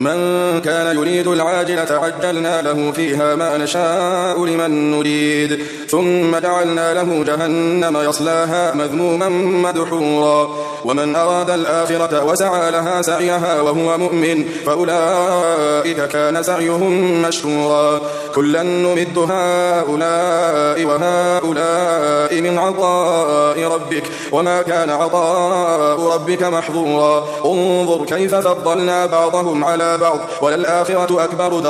من كان يريد العاجلة عجلنا له فيها ما نشاء لمن نريد ثم جعلنا له جهنم يصلاها مذموما مدحورا ومن أراد الآخرة وسعى لها سعيها وهو مؤمن فأولئك كان سعيهم مشكورا كلا نمد هؤلاء وهؤلاء من عطاء ربك وما كان عطاء ربك محظورا انظر كيف فضلنا بعضهم على بعض وللآخرة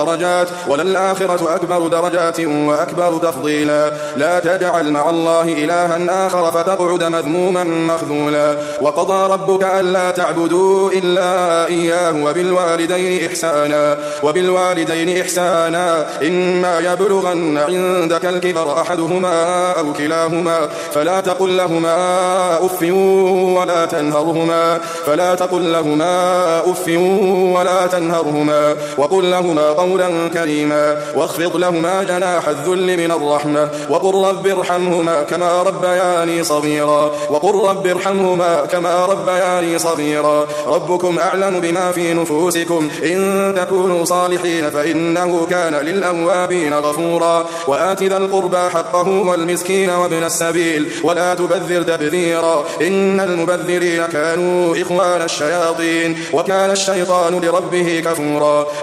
أكبر درجات وأكبر تفضيلا لا تجعل مع الله إلها آخر فتقعد مذموما مخذولا وقضى ربك ألا تعبدوا إلا إياه وبالوالدين إحسانا إما يبلغن عندك الكبر أحدهما أو كلاهما فلا تقل لهما أف ولا تنهرهما وقل لهما قولا كريما واخفض لهما جناح الذل من الرحمة وقل رب ارحمهما كما ربياني صغيرا ربكم أعلم بما في نفوسكم إن تكونوا صالحين فإنه كان للأوابين غفورا وآت ذا القربى حقه والمسكين وابن السبيل ولا تبذر تبذيرا إن المبذرين كانوا إخوان الشياطين وكان الشيطان لربه كفورا